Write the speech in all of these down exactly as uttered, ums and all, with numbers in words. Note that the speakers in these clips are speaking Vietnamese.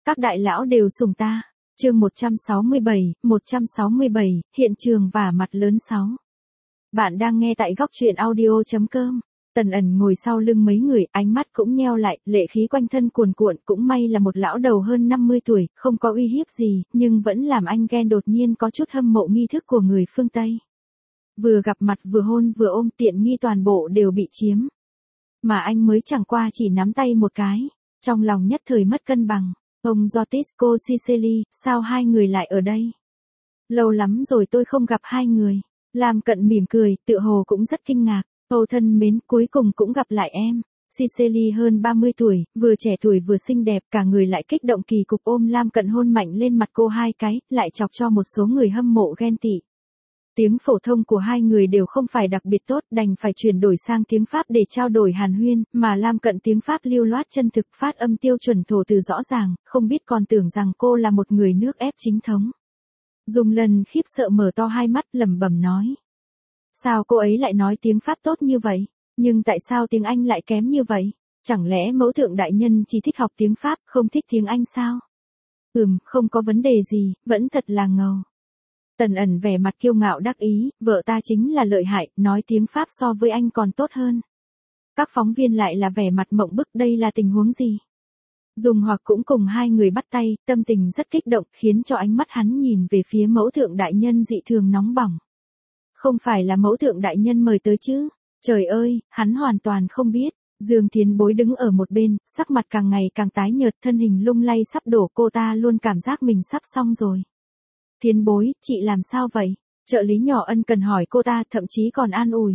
Các đại lão đều sùng ta. Chương một trăm sáu mươi bảy, một trăm sáu mươi bảy, hiện trường vả mặt lớn sáu. Bạn đang nghe tại góc truyện audio chấm com. Tần ẩn ngồi sau lưng mấy người, ánh mắt cũng nheo lại, lệ khí quanh thân cuồn cuộn, cũng may là một lão đầu hơn năm mươi tuổi, không có uy hiếp gì, nhưng vẫn làm anh ghen đột nhiên có chút hâm mộ nghi thức của người phương Tây. Vừa gặp mặt vừa hôn vừa ôm, tiện nghi toàn bộ đều bị chiếm. Mà anh mới chẳng qua chỉ nắm tay một cái, trong lòng nhất thời mất cân bằng. Ông Jotis, cô Cicely, sao hai người lại ở đây? Lâu lắm rồi tôi không gặp hai người. Lam Cận mỉm cười, tựa hồ cũng rất kinh ngạc. Âu thân mến, cuối cùng cũng gặp lại em. Cicely hơn ba mươi tuổi, vừa trẻ tuổi vừa xinh đẹp, cả người lại kích động kỳ cục ôm Lam Cận hôn mạnh lên mặt cô hai cái, lại chọc cho một số người hâm mộ ghen tị. Tiếng phổ thông của hai người đều không phải đặc biệt tốt, đành phải chuyển đổi sang tiếng Pháp để trao đổi hàn huyên, mà Lam Cận tiếng Pháp lưu loát chân thực, phát âm tiêu chuẩn thổ từ rõ ràng, không biết còn tưởng rằng cô là một người nước ép chính thống. Dùng lần khiếp sợ mở to hai mắt lẩm bẩm nói. Sao cô ấy lại nói tiếng Pháp tốt như vậy? Nhưng tại sao tiếng Anh lại kém như vậy? Chẳng lẽ mẫu thượng đại nhân chỉ thích học tiếng Pháp, không thích tiếng Anh sao? Ừm, không có vấn đề gì, vẫn thật là ngầu. Tần ẩn vẻ mặt kiêu ngạo đắc ý, vợ ta chính là lợi hại, nói tiếng Pháp so với anh còn tốt hơn. Các phóng viên lại là vẻ mặt mộng bức, đây là tình huống gì? Dùng hoặc cũng cùng hai người bắt tay, tâm tình rất kích động, khiến cho ánh mắt hắn nhìn về phía mẫu thượng đại nhân dị thường nóng bỏng. Không phải là mẫu thượng đại nhân mời tới chứ? Trời ơi, hắn hoàn toàn không biết. Dương Thiến Bối đứng ở một bên, sắc mặt càng ngày càng tái nhợt, thân hình lung lay sắp đổ, cô ta luôn cảm giác mình sắp xong rồi. Thiến Bối, chị làm sao vậy? Trợ lý nhỏ ân cần hỏi cô ta, thậm chí còn an ủi.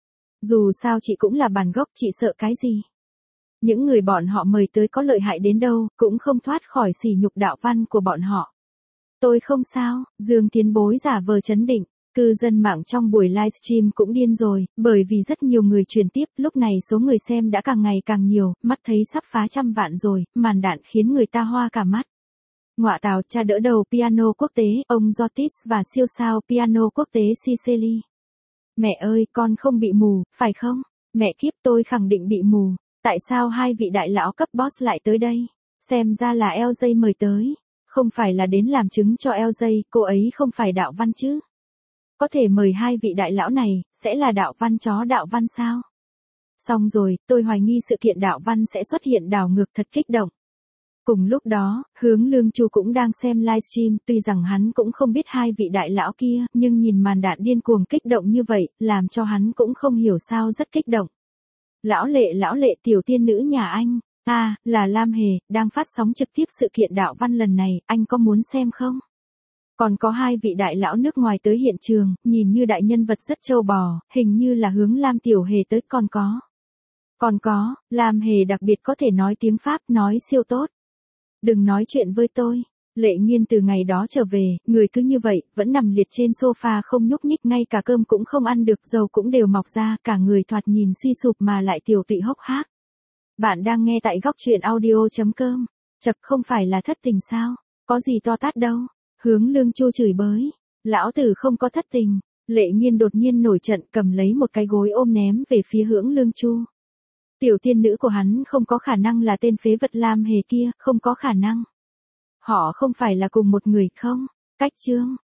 Dù sao chị cũng là bản gốc, chị sợ cái gì? Những người bọn họ mời tới có lợi hại đến đâu, cũng không thoát khỏi sỉ nhục đạo văn của bọn họ. Tôi không sao, Dương Thiến Bối giả vờ trấn định. Cư dân mạng trong buổi livestream cũng điên rồi, bởi vì rất nhiều người truyền tiếp, lúc này số người xem đã càng ngày càng nhiều, mắt thấy sắp phá trăm vạn rồi, màn đạn khiến người ta hoa cả mắt. Ngọa tào, cha đỡ đầu piano quốc tế, ông Jotis và siêu sao piano quốc tế Cicely. Mẹ ơi, con không bị mù, phải không? Mẹ kiếp, tôi khẳng định bị mù. Tại sao hai vị đại lão cấp boss lại tới đây? Xem ra là lờ gi mời tới. Không phải là đến làm chứng cho lờ gi, cô ấy không phải đạo văn chứ? Có thể mời hai vị đại lão này, sẽ là đạo văn chó đạo văn sao? Xong rồi, tôi hoài nghi sự kiện đạo văn sẽ xuất hiện đảo ngược, thật kích động. Cùng lúc đó, Hướng Lương Chu cũng đang xem livestream, tuy rằng hắn cũng không biết hai vị đại lão kia, nhưng nhìn màn đạn điên cuồng kích động như vậy, làm cho hắn cũng không hiểu sao rất kích động. Lão lệ lão lệ tiểu tiên nữ nhà anh, à, là Lam Hề, đang phát sóng trực tiếp sự kiện đạo văn lần này, anh có muốn xem không? Còn có hai vị đại lão nước ngoài tới hiện trường, nhìn như đại nhân vật rất trâu bò, hình như là Hướng Lam Tiểu Hề tới, còn có. Còn có, Lam Hề đặc biệt có thể nói tiếng Pháp, nói siêu tốt. Đừng nói chuyện với tôi. Lệ Nghiên từ ngày đó trở về, người cứ như vậy, vẫn nằm liệt trên sofa không nhúc nhích, ngay cả cơm cũng không ăn được, dầu cũng đều mọc ra, cả người thoạt nhìn suy sụp mà lại tiểu tụy hốc hác. Bạn đang nghe tại góc truyện audio chấm com. Chật, không phải là thất tình sao? Có gì to tát đâu. Hướng Lương Chu chửi bới. Lão tử không có thất tình. Lệ Nghiên đột nhiên nổi trận, cầm lấy một cái gối ôm ném về phía Hướng Lương Chu. Tiểu tiên nữ của hắn không có khả năng là tên phế vật Lam Hề kia, không có khả năng. Họ không phải là cùng một người không? Cách chương.